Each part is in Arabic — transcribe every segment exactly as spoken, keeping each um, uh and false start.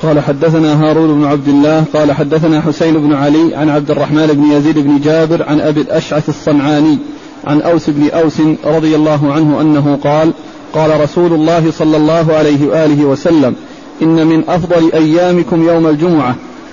قال حدثنا هارون بن عبد الله قال حدثنا حسين بن علي عن عبد الرحمن بن يزيد بن جابر عن أبي الأشعث الصنعاني عن أوس بن أوس رضي الله عنه أنه قال قال رسول الله صلى الله عليه وآله وسلم إن من أفضل أيامكم يوم الجمعة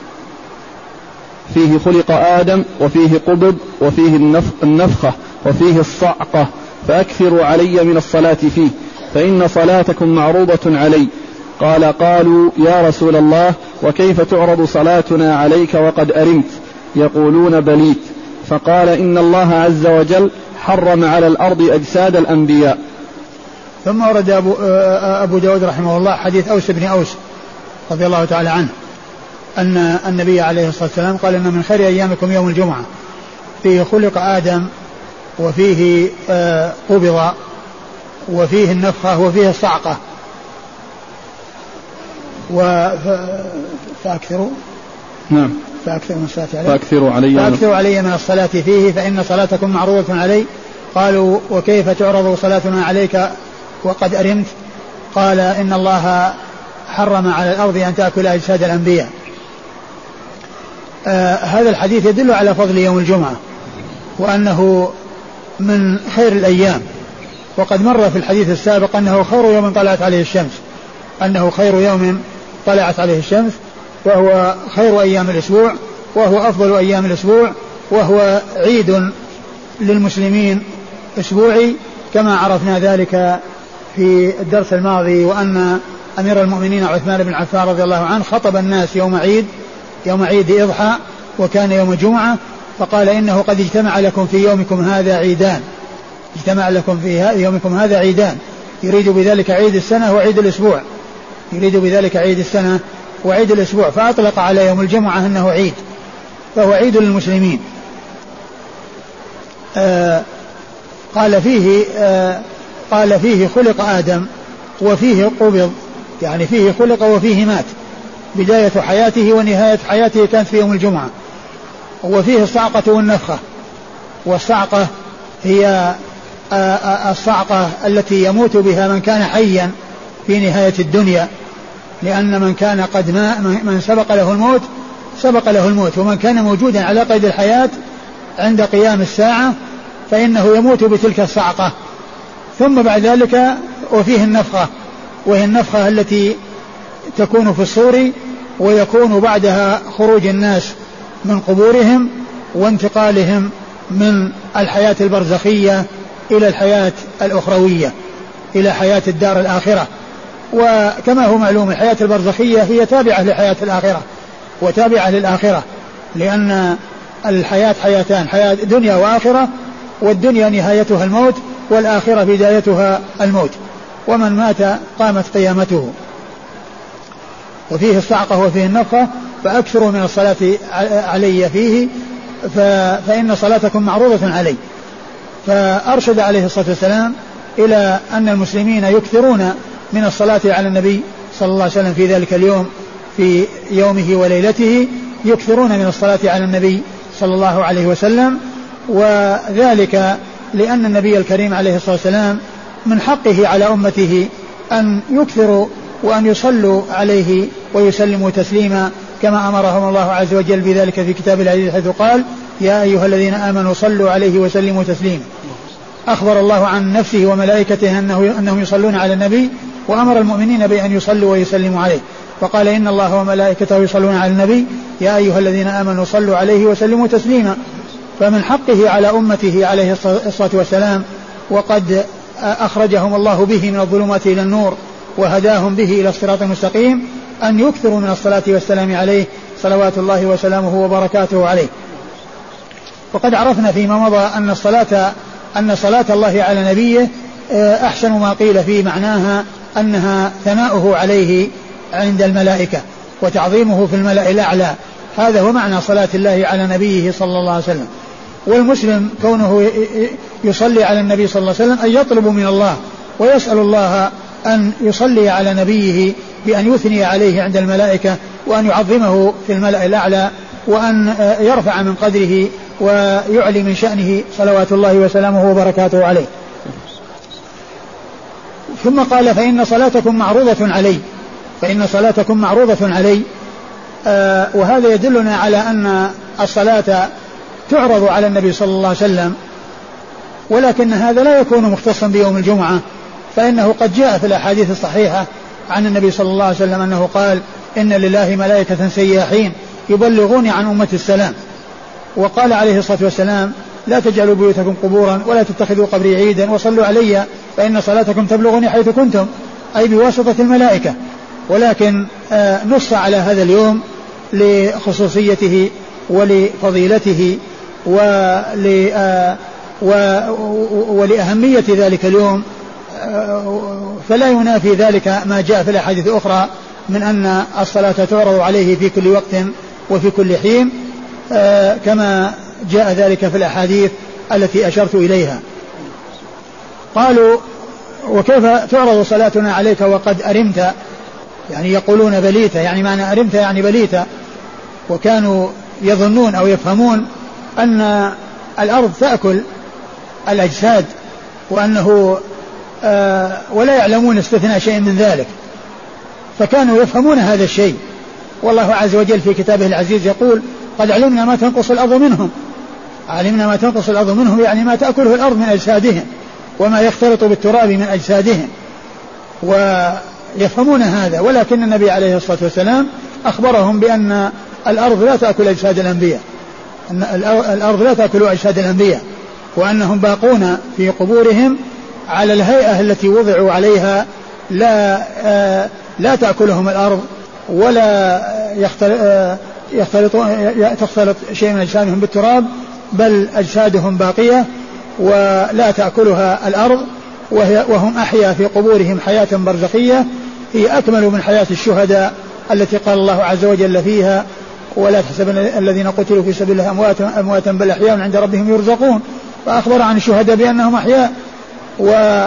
فيه خلق آدم وفيه قبض وفيه النفخة وفيه الصعقة فأكثروا علي من الصلاة فيه فإن صلاتكم معروضة علي. قال قالوا يا رسول الله وكيف تعرض صلاتنا عليك وقد أرمت؟ يقولون بليت. فقال إن الله عز وجل حرم على الأرض أجساد الأنبياء. ثم ورد أبو, أبو داود رحمه الله حديث أوس بن أوس رضي الله تعالى عنه أن النبي عليه الصلاة والسلام قال إن من خير أيامكم يوم الجمعة فيه خلق آدم وفيه قبض وفيه النفخة وفيه الصعقة فأكثروا نعم فأكثروا من الصلاة عليه فأكثروا علي, فأكثروا علي من الصلاة فيه فإن صلاتكم معروضة علي. قالوا وكيف تعرض صلاتنا عليك وقد أرمت؟ قال إن الله حرم على الأرض أن تأكل أجساد الأنبياء. آه هذا الحديث يدل على فضل يوم الجمعة وأنه من خير الأيام، وقد مر في الحديث السابق أنه خير يوم طلعت عليه الشمس أنه خير يوم طلعت عليه الشمس وهو خير أيام الأسبوع وهو أفضل أيام الأسبوع وهو عيد للمسلمين أسبوعي كما عرفنا ذلك في الدرس الماضي، وأن أمير المؤمنين عثمان بن عفان رضي الله عنه خطب الناس يوم عيد يوم عيد إضحى وكان يوم جمعة فقال إنه قد اجتمع لكم في يومكم هذا عيدان اجتمع لكم في يومكم هذا عيدان يريد بذلك عيد السنة وعيد الأسبوع يريد بذلك عيد السنة وعيد الأسبوع فأطلق على يوم الجمعة أنه عيد فهو عيد للمسلمين. آه قال فيه آه قال فيه خلق آدم وفيه قبض يعني فيه خلق وفيه مات، بداية حياته ونهاية حياته كانت في يوم الجمعة. وفيه الصعقة والنفخة، والصعقة هي الصعقة التي يموت بها من كان حيا في نهاية الدنيا، لأن من كان قد ما من سبق له الموت سبق له الموت، ومن كان موجودا على قيد الحياة عند قيام الساعة فإنه يموت بتلك الصعقة. ثم بعد ذلك وفيه النفخة، وهي النفخة التي تكون في الصور ويكون بعدها خروج الناس من قبورهم وانتقالهم من الحياة البرزخية إلى الحياة الأخروية إلى حياة الدار الآخرة. وكما هو معلوم الحياة البرزخية هي تابعة لحياة الآخرة وتابعة للآخرة، لأن الحياة حياتان، حياة دنيا وآخرة، والدنيا نهايتها الموت والآخرة بدايتها الموت، ومن مات قامت قيامته. وفيه الصعقة وفيه النفخة فأكثروا من الصلاة علي فيه فإن صلاتكم معروضة علي. فأرشد عليه الصلاة والسلام إلى أن المسلمين يكثرون من الصلاة على النبي صلى الله عليه وسلم في ذلك اليوم في يومه وليلته، يكثرون من الصلاة على النبي صلى الله عليه وسلم، وذلك لأن النبي الكريم عليه الصلاة والسلام من حقه على أمته أن يكثروا وأن يصلوا عليه ويسلموا تسليما كما أمرهم الله عز وجل بذلك في كتاب العزيز حيث قال يا أيها الذين آمنوا صلوا عليه وسلموا تسليما. أخبر الله عن نفسه وملائكته أنه أنهم يصلون على النبي، وأمر المؤمنين بأن يصلوا ويسلموا عليه، فقال إن الله وملائكته يصلون على النبي يا أيها الذين آمنوا صلوا عليه وسلموا تسليما. فمن حقه على أمته عليه الصلاة والسلام، وقد أخرجهم الله به من الظلمات إلى النور وهداهم به إلى الصراط المستقيم، أن يكثروا من الصلاة والسلام عليه صلوات الله وسلامه وبركاته عليه. وقد عرفنا فيما مضى أن الصلاة أن صلاة الله على نبيه أحسن ما قيل في معناها أنها ثناؤه عليه عند الملائكة وتعظيمه في الملأ الأعلى، هذا هو معنى صلاة الله على نبيه صلى الله عليه وسلم. والمسلم كونه يصلي على النبي صلى الله عليه وسلم أن يطلب من الله ويسأل الله أن يصلي على نبيه بأن يثني عليه عند الملائكة وأن يعظمه في الملأ الأعلى وأن يرفع من قدره ويعلي من شأنه صلوات الله وسلامه وبركاته عليه. ثم قال فإن صلاتكم معروضة علي، فإن صلاتكم معروضة علي. آه وهذا يدلنا على أن الصلاة تعرض على النبي صلى الله عليه وسلم، ولكن هذا لا يكون مختصا بيوم الجمعة، فإنه قد جاء في الأحاديث الصحيحة عن النبي صلى الله عليه وسلم أنه قال إن لله ملائكة سياحين يبلغون عن أمة السلام. وقال عليه الصلاة والسلام لا تجعلوا بيوتكم قبورا ولا تتخذوا قبري عيدا وصلوا علي فإن صلاتكم تبلغني حيث كنتم، أي بواسطة الملائكة. ولكن آه نص على هذا اليوم لخصوصيته ولفضيلته ول آه ولأهمية ذلك اليوم، فلا ينافي ذلك ما جاء في الأحاديث الأخرى من أن الصلاة تعرض عليه في كل وقت وفي كل حين، كما جاء ذلك في الأحاديث التي أشرت إليها. قالوا وكيف تعرض صلاتنا عليك وقد أرمت، يعني يقولون بليت، يعني معنى أرمت يعني بليت. وكانوا يظنون أو يفهمون أن الأرض تأكل الأجساد، وأنه آه ولا يعلمون استثناء شيء من ذلك، فكانوا يفهمون هذا الشيء. والله عز وجل في كتابه العزيز يقول قد علمنا ما تنقص الأرض منهم، علمنا ما تنقص الأرض منهم يعني ما تأكله الأرض من أجسادهم وما يختلط بالتراب من أجسادهم، ويفهمون هذا. ولكن النبي عليه الصلاة والسلام أخبرهم بأن الأرض لا تأكل أجساد الأنبياء، أن الأرض لا تأكل أجساد الأنبياء، وأنهم باقون في قبورهم على الهيئة التي وضعوا عليها، لا آه لا تأكلهم الأرض ولا يختلط تختلط شيء من أجسادهم بالتراب، بل أجسادهم باقية ولا تأكلها الأرض، وهي وهم أحيا في قبورهم حياة برزخية هي أكمل من حياة الشهداء التي قال الله عز وجل فيها ولا تحسبن الذين قتلوا في سبيل الله أمواتا أمواتا بل أحياء عند ربهم يرزقون. فأخبر عن الشهداء بأنهم أحياء، و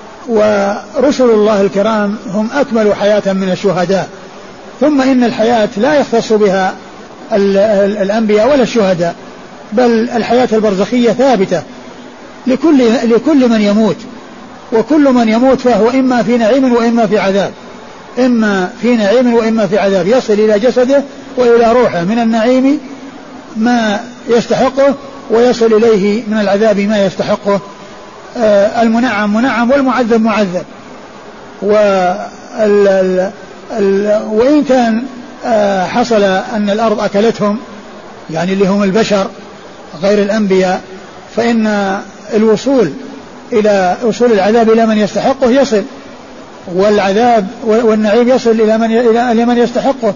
ورسل الله الكرام هم أكمل حياة من الشهداء. ثم إن الحياة لا يختص بها الأنبياء ولا الشهداء، بل الحياة البرزخية ثابتة لكل, لكل من يموت، وكل من يموت فهو إما في نعيم وإما في عذاب، إما في نعيم وإما في عذاب، يصل إلى جسده وإلى روحه من النعيم ما يستحقه ويصل إليه من العذاب ما يستحقه. آه المنعم منعم والمعذب معذب. وإن كان آه حصل أن الأرض أكلتهم، يعني اللي هم البشر غير الأنبياء، فإن الوصول إلى وصول العذاب إلى من يستحقه يصل، والعذاب والنعيم يصل إلى من إلى من يستحقه،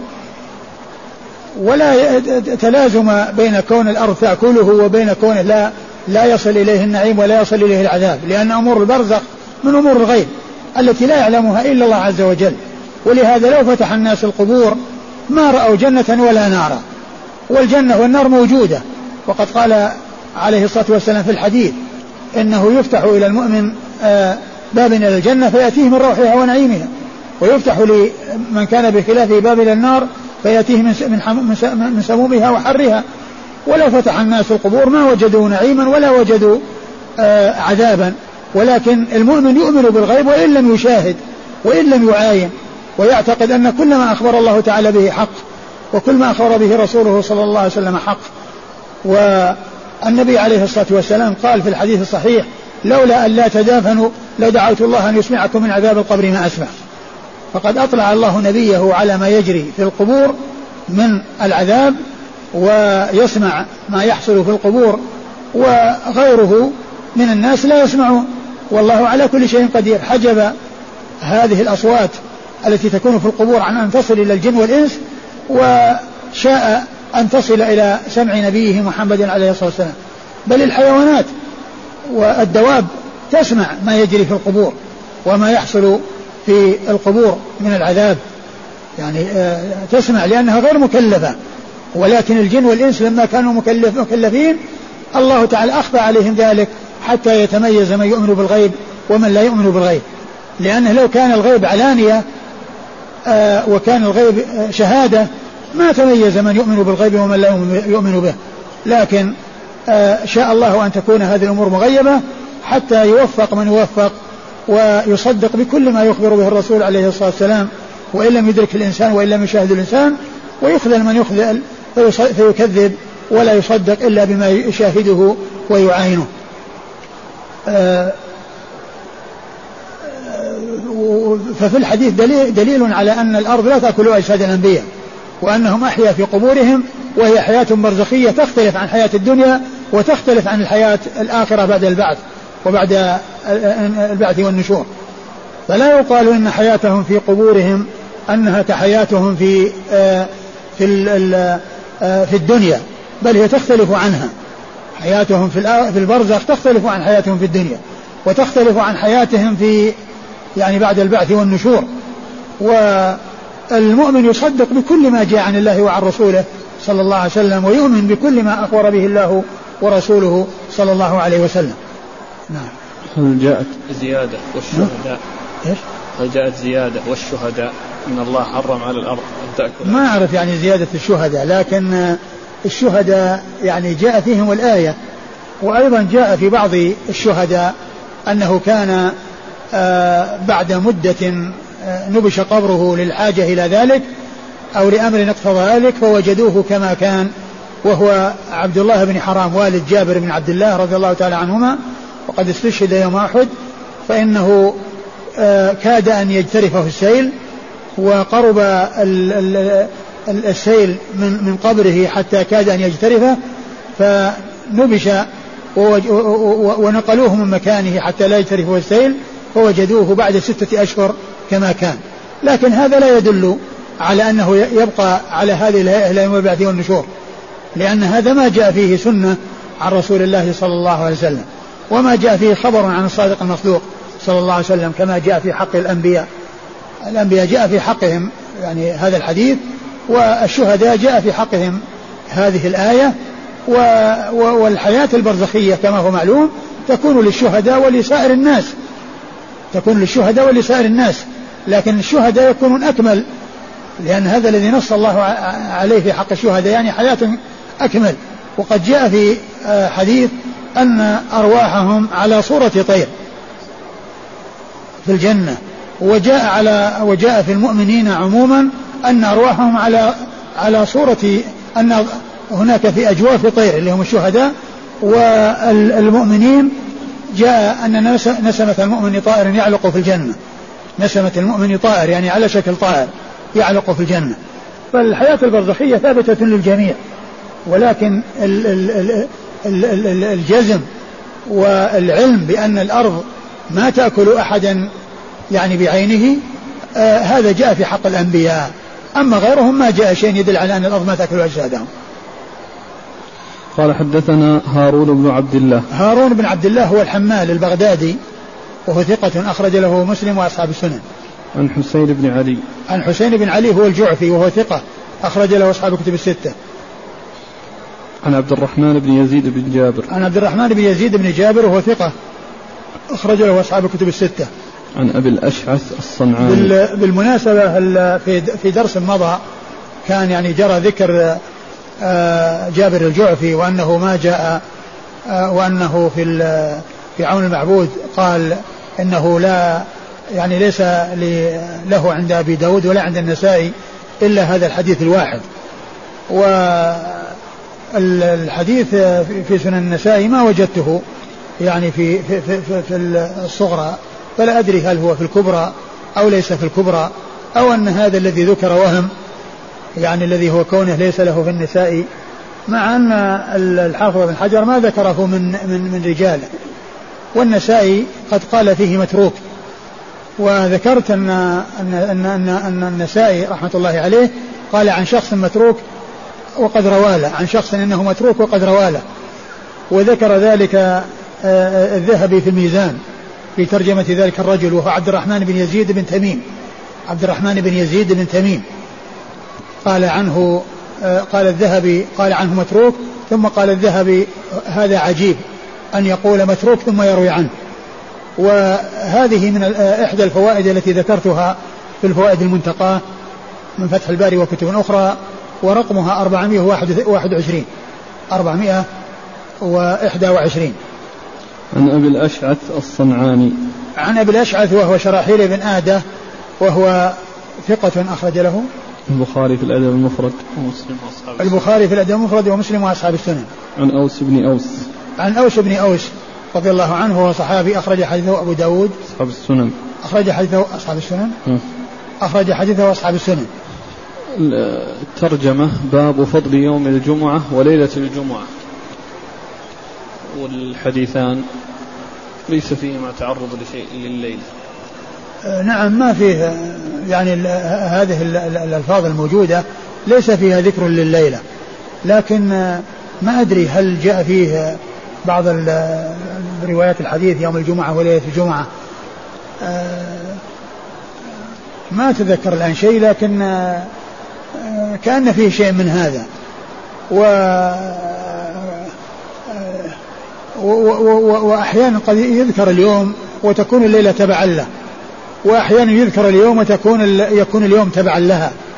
ولا تلازم بين كون الأرض تأكله وبين كونه لا لا يصل إليه النعيم ولا يصل إليه العذاب، لأن أمور البرزخ من أمور الغيب التي لا يعلمها إلا الله عز وجل. ولهذا لو فتح الناس القبور ما رأوا جنة ولا نارا، والجنة والنار موجودة. وقد قال عليه الصلاة والسلام في الحديث إنه يفتح إلى المؤمن باب إلى الجنة فيأتيه من روحها ونعيمها، ويفتح لمن كان بخلافه باب إلى النار فيأتيه من سمومها وحرها. ولو فتح الناس القبور ما وجدوا نعيما ولا وجدوا عذابا، ولكن المؤمن يؤمن بالغيب وإن لم يشاهد وإن لم يعاين، ويعتقد أن كل ما أخبر الله تعالى به حق، وكل ما أخبر به رسوله صلى الله عليه وسلم حق. والنبي عليه الصلاة والسلام قال في الحديث الصحيح لولا أن لا تدافنوا لدعوت الله أن يسمعكم من عذاب القبر ما أسمع. فقد أطلع الله نبيه على ما يجري في القبور من العذاب، ويسمع ما يحصل في القبور، وغيره من الناس لا يسمعون، والله على كل شيء قدير. حجب هذه الأصوات التي تكون في القبور عن أن تصل إلى الجن والإنس، وشاء أن تصل إلى سمع نبيه محمد عليه الصلاة والسلام. بل الحيوانات والدواب تسمع ما يجري في القبور وما يحصل في القبور من العذاب، يعني تسمع لأنها غير مكلفة. ولكن الجن والإنس لما كانوا مكلف مكلفين الله تعالى أخفى عليهم ذلك حتى يتميز من يؤمن بالغيب ومن لا يؤمن بالغيب. لأنه لو كان الغيب علانية آه وكان الغيب شهادة ما تميز من يؤمن بالغيب ومن لا يؤمن به. لكن آه شاء الله أن تكون هذه الأمور مغيبة حتى يوفق من يوفق ويصدق بكل ما يخبر به الرسول عليه الصلاة والسلام وإن لم يدرك الإنسان وإن لم يشاهد الإنسان، ويخذل من يخذل فيكذب ولا يصدق إلا بما يشاهده ويعاينه. ففي الحديث دليل, دليل على أن الأرض لا تأكل أجساد الأنبياء، وأنهم أحيا في قبورهم، وهي حياة برزخية تختلف عن حياة الدنيا وتختلف عن الحياة الآخرة بعد البعث وبعد البعث والنشور. فلا يقال إن حياتهم في قبورهم أنها كحياتهم في في في الدنيا، بل هي تختلف عنها. حياتهم في البرزخ تختلف عن حياتهم في الدنيا، وتختلف عن حياتهم في يعني بعد البعث والنشور. والمؤمن يصدق بكل ما جاء عن الله وعن رسوله صلى الله عليه وسلم، ويؤمن بكل ما أخبر به الله ورسوله صلى الله عليه وسلم. نعم. هل جاءت زيادة والشهداء؟ إيش؟ هل جاءت زيادة والشهداء إن الله حرم على الأرض أن تأكل؟ ما أعرف يعني زيادة الشهداء، لكن الشهداء يعني جاء فيهم الآية. وأيضا جاء في بعض الشهداء أنه كان بعد مدة نبش قبره للحاجة إلى ذلك أو لأمر اقتضى ذلك فوجدوه كما كان، وهو عبد الله بن حرام والد جابر بن عبد الله رضي الله تعالى عنهما، وقد استشهد يوم أحد، فإنه كاد أن يجترفه السيل، وقرب السيل من قبره حتى كاد أن يجترفه، فنبش ونقلوه من مكانه حتى لا يجترفه السيل، فوجدوه بعد ستة أشهر كما كان. لكن هذا لا يدل على أنه يبقى على هذه الهيئة إلى يوم البعث والنشور، لأن هذا ما جاء فيه سنة عن رسول الله صلى الله عليه وسلم، وما جاء فيه خبر عن الصادق المصدوق صلى الله عليه وسلم كما جاء في حق الأنبياء. الأنبياء جاء في حقهم يعني هذا الحديث، والشهداء جاء في حقهم هذه الآية. والحياة البرزخية كما هو معلوم تكون للشهداء ولسائر الناس، تكون للشهداء ولسائر الناس، لكن الشهداء يكونون أكمل، لأن هذا الذي نص الله عليه في حق الشهداء يعني حياة أكمل. وقد جاء في حديث أن أرواحهم على صورة طير في الجنة، وجاء على وجاء في المؤمنين عموما أن أرواحهم على على صورة أن هناك في أجواف طير اللي هم الشهداء، والمؤمنين جاء أن نسمة المؤمن طائر يعلق في الجنة، نسمة المؤمن طائر يعني على شكل طائر يعلق في الجنة. فالحياة البرزخية ثابتة للجميع، ولكن الجزم والعلم بأن الأرض ما تأكل أحدا يعني بعينه آه هذا جاء في حق الأنبياء، أما غيرهم ما جاء شيء يدل على أن الأرض ما تأكل أجسادهم. قال حدثنا هارون بن عبد الله. هارون بن عبد الله هو الحمال البغدادي، وهو ثقة أخرج له مسلم وأصحاب السنن. عن حسين بن علي. عن حسين بن علي هو الجعفي وهو ثقة أخرج له أصحاب الكتب الستة. عن عبد الرحمن بن يزيد بن جابر. عن عبد الرحمن بن يزيد بن جابر وهو ثقة أخرج له أصحاب الكتب الستة. عن أبي الأشعث الصنعاني. بالمناسبة في درس مضى كان يعني جرى ذكر جابر الجعفي وأنه ما جاء وأنه في في عون المعبود قال إنه لا يعني ليس له عند أبي داود ولا عند النسائي إلا هذا الحديث الواحد. والحديث في سنن النسائي ما وجدته يعني في في في, في الصغرى، فلا أدري هل هو في الكبرى أو ليس في الكبرى، أو أن هذا الذي ذكر وهم يعني الذي هو كونه ليس له في النساء، مع أن الحافظ بن حجر ما ذكره من من من رجاله، والنسائي قد قال فيه متروك. وذكرت أن أن أن أن, أن النسائي رحمة الله عليه قال عن شخص متروك وقد رواله، عن شخص إنه متروك وقد رواله، وذكر ذلك الذهبي في الميزان في ترجمة ذلك الرجل، وهو عبد الرحمن بن يزيد بن تميم. عبد الرحمن بن يزيد بن تميم قال عنه قال الذهبي قال عنه متروك، ثم قال الذهبي هذا عجيب أن يقول متروك ثم يروي عنه. وهذه من إحدى الفوائد التي ذكرتها في الفوائد المنتقاة من فتح الباري وكتب أخرى، ورقمها أربعمائة وواحد وعشرين أربعمائة وواحد وعشرين. عن أبي الأشعث الصنعاني. عن أبي الأشعث وهو شراحيل بن آدة، وهو ثقة أخرج له البخاري في الأدب المفرد ومسلم وأصحاب البخاري في الأدب المفرد ومسلم وأصحاب السنن. عن أوس بن أوس عن أوس بن أوس رضي الله عنه وهو صحابي أخرج حديثه أبو داود أصحاب السنن أخرج حديثه أصحاب السنن م. أخرج حديثه أصحاب السنن. الترجمة باب فضل يوم الجمعة وليلة الجمعة، والحديثان ليس فيهما تعرض لشيء لليلة. نعم ما فيه يعني هذه الألفاظ الموجودة ليس فيها ذكر لليلة، لكن ما أدري هل جاء فيه بعض روايات الحديث يوم الجمعة وليلة الجمعة، ما أتذكر الآن شيء، لكن كأن فيه شيء من هذا. و وأحيانا قد يذكر اليوم وتكون الليلة تبعا له، وأحيانا يذكر اليوم وتكون يكون اليوم تبعا لها،